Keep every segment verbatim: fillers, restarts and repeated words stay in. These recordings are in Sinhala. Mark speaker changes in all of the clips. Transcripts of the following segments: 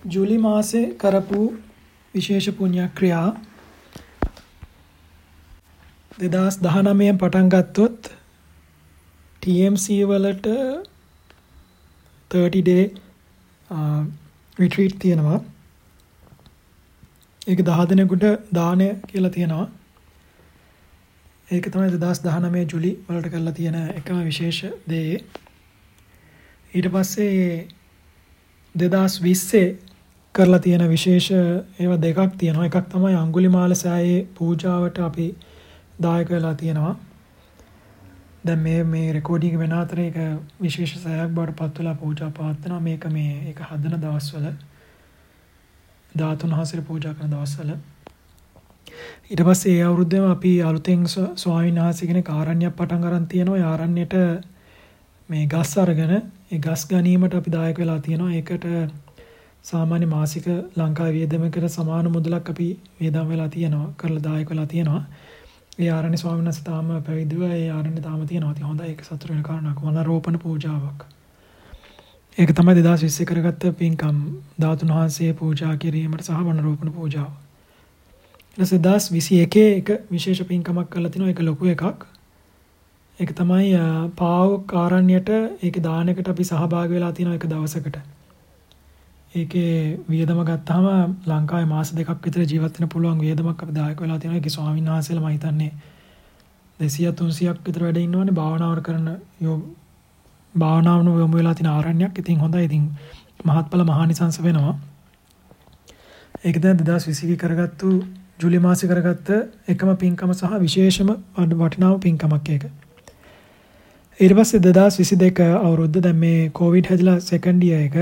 Speaker 1: ජූලි මාසේ කරපු විශේෂ පුණ්‍ය ක්‍රියා දෙදහස් දහනවය පටන් ගත්තොත් T M C වලට thirty day retreat තියෙනවා. ඒක දහ දිනකට දානය කියලා තියෙනවා. ඒක තමයි දෙදහස් දහනවය ජූලි වලට කරලා තියෙන එකම විශේෂ දේ. ඊට පස්සේ දෙදහස් විස්සේ කරලා තියෙන විශේෂ ඒවා දෙකක් තියෙනවා. එකක් තමයි අඟුලිමාල සෑයේ පූජාවට අපි දායක වෙලා තියෙනවා. දැන් මේ මේ රෙකෝඩින් වෙන අතර ඒක විශේෂ සෑයක් බවට පත් වෙලා පූජා පවත්වනවා. මේක මේ ඒක හදන දවස්වල ධාතුන් වහන්සේට පූජා කරන දවස්වල. ඊට පස්සේ ඒ අවුරුද්දේම අපි අලුතෙන් ස්වාමීන් වහන්සේ කෙනෙක් ආරණ්‍යයක් පටන් අරන් තියෙනවා. ඒ ආරණ්‍යයට මේ ගස් අරගෙන ඒ ගස් ගැනීමට අපි දායක වෙලා තියෙනවා. ඒකට සාමාන්‍ය මාසික ලංකාවේ වියදමකට සමාන මුදලක් අපි වේදම් වෙලා තියෙනවා. කරලා දායක වෙලා තියෙනවා. ඒ ආරණ්‍ය ස්වාමීන් වහන්සේ තාම පැවිදිව ඒ ආරණ්‍ය තාම තියෙනවා. ඉතින් හොඳයි ඒක සතුට වෙන කාරණාවක්. වනාරෝපණ පූජාවක්. ඒක තමයි දෙදහස් විස්සේ කරගත්ත පින්කම් ධාතුන් වහන්සේ පූජා කිරීමට සහ වනාරෝපණ පූජාව. ඊට දෙදහස් විසිඑකේ එක විශේෂ පින්කමක් කරලා තිනවා. ඒක ලොකු එකක්. ඒක තමයි පාවොක් ආරණ්‍යයට ඒකේ දානයකට අපි සහභාගී වෙලා තියෙනවා එක දවසකට. ඒකේ වියදම ගත්තාම ලංකාවේ මාස දෙකක් විතර ජීවත් වෙන්න පුළුවන් වියදමක් අපි දායක වෙලා තියෙනවා. ඒකේ ස්වාමීන් වහන්සේලා මම හිතන්නේ දෙසිය තුන්සියක් විතර වැඩ ඉන්නවනේ භාවනාව කරන යෝ භාවනාවන යොමු වෙලා තියෙන ආරණ්‍යයක්. ඉතින් හොඳයි. ඉතින් මහත්ඵල මහානිසංස වෙනවා. ඒක දැන් දෙදහස් විසික කරගත්තු ජූලි මාසේ කරගත්ත එකම පින්කම සහ විශේෂම වටිනාම පින්කමක් ඒක. ඊට පස්සේ දෙදහස් විසිදෙක අවුරුද්ද දැන් මේ කොවිඩ් හැදිලා සෙකන්ඩ් ඉයර් එක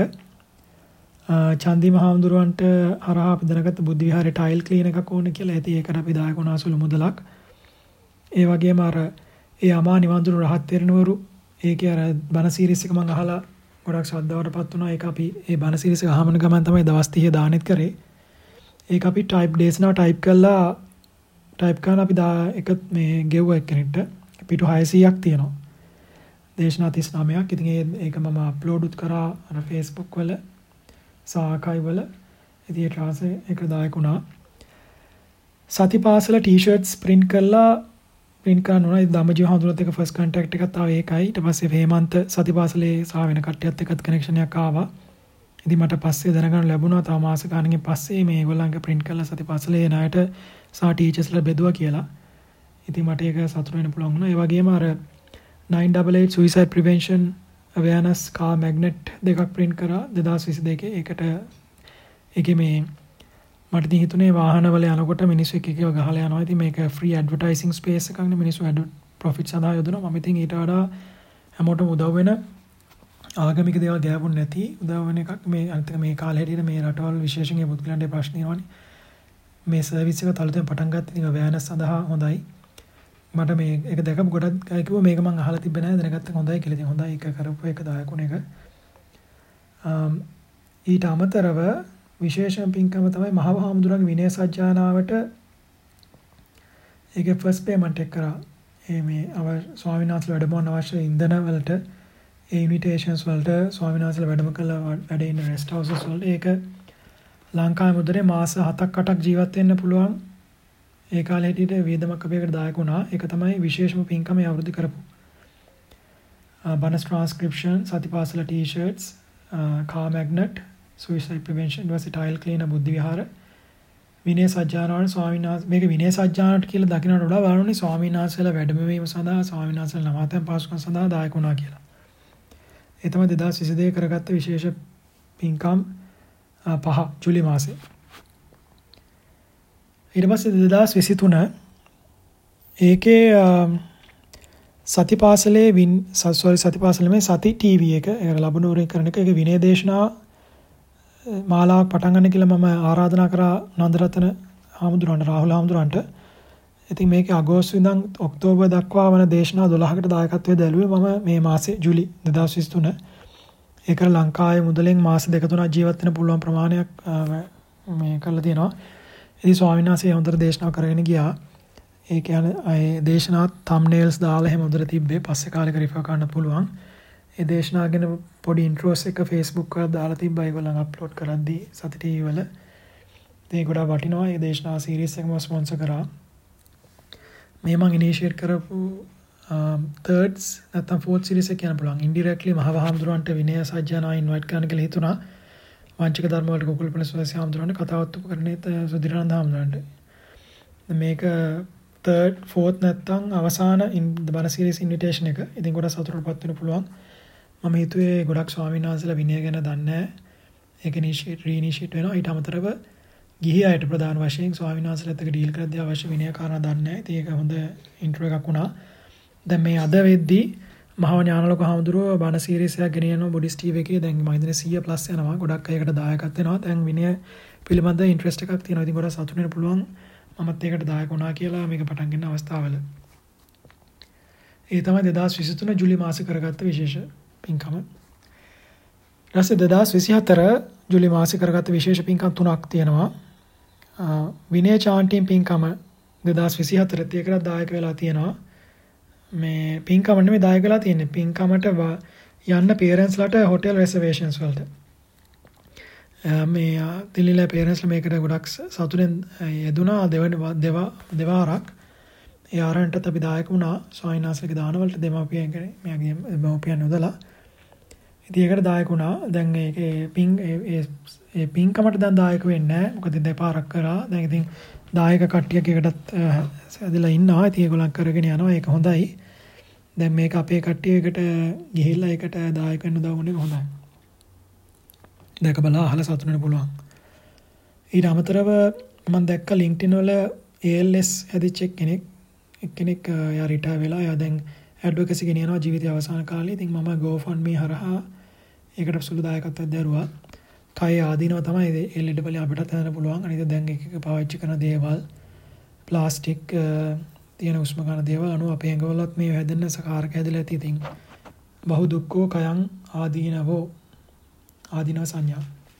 Speaker 1: චන්දි මහඳුරවන්ට හරහා අපි දැනගත්ත බුද්ධ විහාරේ ටයිල් ක්ලීන් එකක් ඕන කියලා. ඉතින් ඒකට අපි දායක වුණා සුළු මුදලක්. ඒ වගේම අර ඒ අමා නිවන්දුරු රහත් තෙරණවරු ඒකේ අර බණ සීරීස් එක මම අහලා ගොඩක් ශ්‍රද්ධාවටපත් වුණා. ඒක අපි ඒ බණ සීරීස් එක අහමන ගමන් තමයි දවස් තිහ දානෙත් කරේ. ඒක අපි ටයිප් දේශනාව ටයිප් කළා ටයිප් කරන අපි දා එක මේ ගෙව්වා එක්කෙනෙක්ට පිටු හයසීයක් තියෙනවා. දේශනා තිස් නවයක්. ඉතින් ඒක මම අප්ලෝඩ් උත් කරා අර Facebook වල සාකයි වල. ඉතින් ඒ ට්‍රාන්ස්ලේ එක දායක වුණා. සතිපාසල ටී-ෂර්ට්ස් print කරලා print කරන උනා. ඒ ධම්මජීව හඳුනත් එක ෆස්ට් කන්ටැක්ට් එකක් තාම ඒකයි. ඊට පස්සේ හේමන්ත සතිපාසලේ සහ වෙන කට්ටියත් එක්කත් කනෙක්ෂන් එකක් ආවා. ඉතින් මට පස්සේ දැනගන්න ලැබුණා තව මාස ගානකින් පස්සේ මේ ඒගොල්ලන්ගේ print කරලා සතිපාසලේ ණයට සහ ටීචර්ස්ලා බෙදුවා කියලා. ඉතින් මට ඒක සතුටු වෙන්න පුළුවන් වුණා. ඒ වගේම අර nine eight eight suicide prevention awareness car magnet දෙකක් print කරා දෙදහස් විසිදෙකේ. ඒකට ඒකේ මේ මට ඉතින් හිතුනේ වාහනවල යනකොට මිනිස්සු එක එකව ගහලා යනවා. ඉතින් මේක free advertising space එකක් නේ. මිනිස්සු ad profit සඳහා යොදනවා. මම ඉතින් ඊට වඩා හැමෝටම උදව් වෙන ආගමික දේවල් ගෑවුන්නේ නැති උදව් වෙන එකක් මේ අනිත් මේ කාලේ හැටියට මේ රටවල් විශේෂයෙන් මේ පුද්ගලයන්ගේ ප්‍රශ්න එනවනේ. මේ සර්විස් එක තලතෙන් පටන් ගත්ත ඉතින් awareness සඳහා හොඳයි. මට මේ ඒක දැකපු ගොඩක් අය කිව්වා මේක මම අහලා තිබ්බේ නැහැ දැනගත්ත හොඳයි කියලා. ඉතින් හොඳයි ඒක කරපු එක දායකුණ එක. ඊට අමතරව විශේෂ පින්කම තමයි මහව හාමුදුරන්ගේ විනය සජ්ජානාවට ඒකේ ෆස්ට් පේමන්ට් එක කරා. ඒ මේ අව ස්වාමීන් වහන්සේලා වැඩමවන්න අවශ්‍ය ඉන්ධන වලට ඒ ඉන්විටේෂන්ස් වලට ස්වාමීන් වහන්සේලා වැඩම කළා වැඩ ඉන්න රෙස්ට් හවුසස් වලට ඒක ලංකාවේ මුදලේ මාස හතක් අටක් ජීවත් වෙන්න පුළුවන්. ඒ කාලේ හිටියට වේදමක් අපේකට දායක වුණා. ඒක තමයි විශේෂම පින්කම ඒ අවුරුද්ද කරපු. බනස් ට්‍රාන්ස්ක්‍රිප්ෂන්, සතිපාසල t-shirts, car magnet, suicide prevention, versatile cleaner Buddha විහාර, විනය සජ්ජානාවට ස්වාමීන් වහන්සේ මේක විනය සජ්ජානාවට කියලා දකින්නට වඩා බලන්නේ ස්වාමීන් වහන්සේලා වැඩමවීම සඳහා ස්වාමීන් වහන්සේලා නවාතැන් පාසුකම් සඳහා දායක වුණා කියලා. ඒ තමයි දෙදහස් විසිදෙක කරගත්ත විශේෂ පින්කම් පහ ජූලි මාසේ. ඊට පස්සේ දෙදහස් විසිතුන ඒකේ සතිපාසලේ වින් සෝරි සතිපාසලේ මේ සති ටීවී එක ඒක ලැබුණෝරේ කරන එක ඒක විනය දේශනා මාලාවක් පටන් ගන්න කියලා මම ආරාධනා කරා නන්දරතන හාමුදුරන්ට රාහුල හාමුදුරන්ට. ඉතින් මේකේ අගෝස්තු ඉඳන් ඔක්තෝබර් දක්වා වන දේශනා දොළහකට දායකත්වයේ දැළුවේ මම මේ මාසේ ජූලි දෙදහස් විසිතුන. ඒක ලංකාවේ මුදලෙන් මාස දෙක තුනක් ජීවත් වෙන්න පුළුවන් ප්‍රමාණයක් මේ කරලා තියෙනවා. ඉතින් ස්වාමීන් වහන්සේ හොඳට දේශනා කරගෙන ගියා. ඒ කියන්නේ ඒ දේශනාත් thumbnails දාලා එහෙම හොඳට තිබ්බේ. පස්සේ කාලෙක රිෆර් කරන්න පුළුවන්. ඒ දේශනා ගැන පොඩි ඉන්ට්‍රෝස් එක Facebook වල දාලා තිබ්බා ඒගොල්ලන් අප්ලෝඩ් කරද්දී සති ටීවී වල. ඒ ගොඩාක් වටිනවා. ඒ දේශනා සීරීස් එකම ස්පොන්සර් කරා. මේ මම ඉනිෂියේට් කරපු thirds නැත්නම් fourth series එක කියන්න පුළුවන්. ඉන්ඩිරෙක්ට්ලි මහවහාමුදුරන්ට විනය සජ්ජායනා ඉන්වයිට් කරන්න කියලා හිතුණා. වංචක ධර්ම වලට කුකුල්පන සෝසි හාමුදුරන්ට කතාවත් කරන්නේත් සුධිරානන්ද හාමුදුරන්ට. මේක third fourth නැත්නම් අවසාන බණ සීරීස් ඉන්විටේෂන් එක. ඉතින් ගොඩක් සතුටුපත් වෙන්න පුළුවන්. මම හිතුවේ ගොඩක් ස්වාමීන් වහන්සේලා විනය ගැන දන්නේ නැහැ. ඒක ඉනිෂියේට් රීඉනිෂියේට් වෙනවා. ඊට අමතරව ගිහි අයට ප්‍රධාන වශයෙන් ස්වාමීන් වහන්සේලාත් එක්ක ඩීල් කරද්දී අවශ්‍ය විනය කාරණා දන්නේ නැහැ. ඉතින් ඒක හොඳ ඉන්ට්‍රෝ එකක් වුණා. දැන් මේ අද වෙද්දී මහා ඥානලෝක හාමුදුරුවෝ බණ සීරීස් එකක් ගෙනියනවා බොඩිස් ටීවී එකේ. දැන් මම හිතන්නේ සීය ප්ලස් යනවා. ගොඩක් අයකට දායකත්ව වෙනවා. දැන් විනය පිළිබඳ ඉන්ට්‍රෙස්ට් එකක් තියෙනවා. ඉතින් ගොඩක් සතුටු වෙන්න පුළුවන්. මමත් ඒකට දායක වුණා කියලා මේක පටන් ගන්න අවස්ථාවල. ඒ තමයි දෙදාස් විසිතුන ජූලි මාසේ කරගත්ත විශේෂ පින්කම. ඊට දෙදාස් විසිහතර ජූලි මාසේ කරගත්ත විශේෂ පින්කම් තුනක් තියෙනවා. විනය චාන්ටින් පින්කම දෙදාස් විසිහතරත් ඒකට දායක වෙලා තියෙනවා. මේ පින්කම නෙමෙයි දායක වෙලා තියෙන්නේ. පින්කමට යන්න පේරන්ට්ස්ලාට හොටෙල් රිසර්වේෂන්ස් වලට. මේ දිල්ලිලා පේරන්ට්ස්ලා මේකට ගොඩක් සතුටෙන් යෙදුනා දෙවන දෙවාරක්. ඒ ආරන්ටත් අපි දායක වුණා. ස්වාමීනාස්ලගේ දාන වලට දෙමාපියන් කෙනෙක් මෙයාගේ දෙමාපියන් යොදලා. ඉතින් ඒකට දායක වුණා. දැන් ඒකේ පින් ඒ ඒ පින්කමට දැන් දායක වෙන්නේ නැහැ. මොකද දෙපාරක් කරා. දැන් ඉතින් දායක කට්ටියක් එකටත් ඇදලා ඉන්නවා. ඉතින් ඒගොල්ලන් කරගෙන යනවා. ඒක හොඳයි. දැන් මේක අපේ කට්ටියකට ගිහිල්ලා ඒකට දායක වෙන්න උදව් වුණේ හොඳයි. දැක බලා අහලා සතුටු වෙන්න පුළුවන්. ඊට අමතරව මම දැක්ක LinkedIn වල A L S හැදිච්ච කෙනෙක් එක්කෙනෙක් යා රිටයර් වෙලා යා දැන් ඇඩ්වොකසි ගෙනියනවා ජීවිතය අවසාන කාලේ. ඉතින් මම GoFundMe හරහා ඒකට සුළු දායකත්වයක් දරුවා. කය ආදීනව තමයි ඒ ලෙඩ වලින් අපිටත් හදන්න පුළුවන්. අනිත් දැන් එක එක පාවිච්චි කරන දේවල් ප්ලාස්ටික් තියෙන උස්ම ගන්න දේවල් අනුව අපේ ඇඟවලත් මේ හැදෙන්න සකාරක හැදලා ඇති. ඉතින් බහු දුක්ඛෝ කයං ආදීනවෝ ආදීනව සංඥා.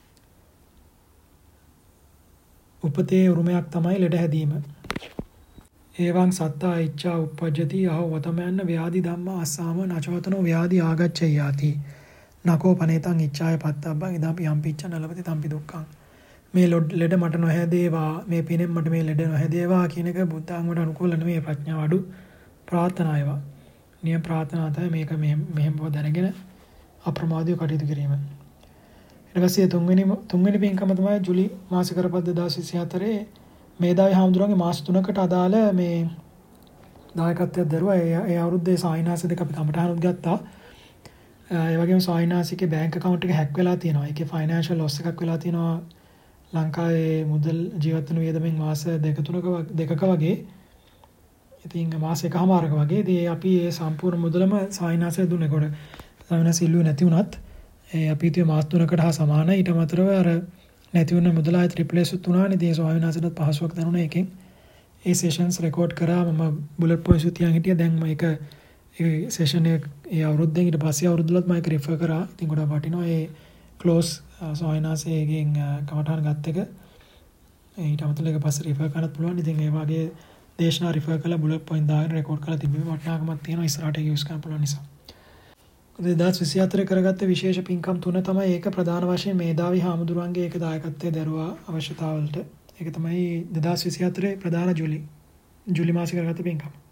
Speaker 1: උපතේ උරුමයක් තමයි ලෙඩ හැදීම. ඒවං සත්තා ඉච්ඡා උප්පජ්ජති අහෝ වතමයන් ව්‍යාධි ධම්මා අස්සාම නචවතනෝ ව්‍යාධි ආගච්ඡයාති. නකෝ පනේතං ඉච්ඡාය පත්තබ්බං ඉදම්පි යම්පිච්ඡ නලවති තම්පි දුක්ඛං. මේ ලෙඩ මට නොහැදේවා, මේ පිනෙන් මට මේ ලෙඩ නොහැදේවා කියන එක බුද්ධාගමට අනුකූල නෙමෙයි. ප්‍රඥාව අඩු ප්‍රාර්ථනායවා. නියම ප්‍රාර්ථනා තමයි මේක මෙහෙම මෙහෙම බව දැනගෙන අප්‍රමාදීව කටයුතු කිරීම. ඊට පස්සේ තුන්වෙනි තුන්වෙනි පින්කම තමයි ජූලි මාස කරපත් දෙදාස් විසිහතරේ මේදාවි හාමුදුරන්ගේ මාස තුනකට අදාළ මේ දායකත්වයක් දරුවා. ඒ අවුරුද්දේ සායිනාස දෙක අපි කමටහනුත් ගත්තා. ඒ වගේම සායිනාසිකේ බැංක් account එක හැක් වෙලා තියෙනවා. ඒකේ financial loss එකක් වෙලා තියෙනවා. ලංකාවේ මුදල් ජීවත් වෙන වියදමෙන් මාස දෙක තුනක දෙකක වගේ. ඉතින් මාස එකමාරක වගේ. ඉතින් අපි මේ සම්පූර්ණ මුදලම සායිනාසයට දුන්නේ. කොට සායිනාස ඉල්ලුවේ නැති වුණත් ඒ අපි හිතුවේ මාස තුනකට හා සමානයි. ඊට අමතරව අර නැති වුණ මුදල ආයෙත් රිප්ලේස් වුණා නේ. ඉතින් සායිනාසටත් පහසුවක් දැනුණා එකෙන්. ඒ සෙෂන්ස් රෙකෝඩ් කරා. මම බුලට් පොයින්ට්ස් තියන් හිටියා. දැන් මේක ඒ සෙෂන් එක ඒ අවුරුද්දෙන් ඊට පස්සේ අවුරුද්දලත් මම ඒක රිෆර් කරා. ඉතින් ගොඩක් වටිනවා. ඒ ක්ලෝස් සායිනාසයෙන් කමටහන් ගත්ත එක. ඊට අමතරව ඒක පස්සේ රිෆර් කරන්නත් පුළුවන්. ඉතින් ඒ වගේ දේශනා රිෆර් කරලා බුලට් පොයින්ට් දාගෙන රෙකෝඩ් කරලා තිබ්බේ වටිනාකමක් තියෙනවා. ඉස්සරහට යූස් කරන්න පුළුවන් නිසා. දෙදාස් විසිහතරේ කරගත්ත විශේෂ පින්කම් තුන තමයි ඒක ප්‍රධාන වශයෙන් මේදාවි හාමුදුරුවන්ගේ ඒක දායකත්වයේ දරුවා අවශ්‍යතාවලට. ඒක තමයි දෙදාස් විසිහතරේ ප්‍රධාන ජූලි ජූලි මාසේ කරගත්ත පින්කම්.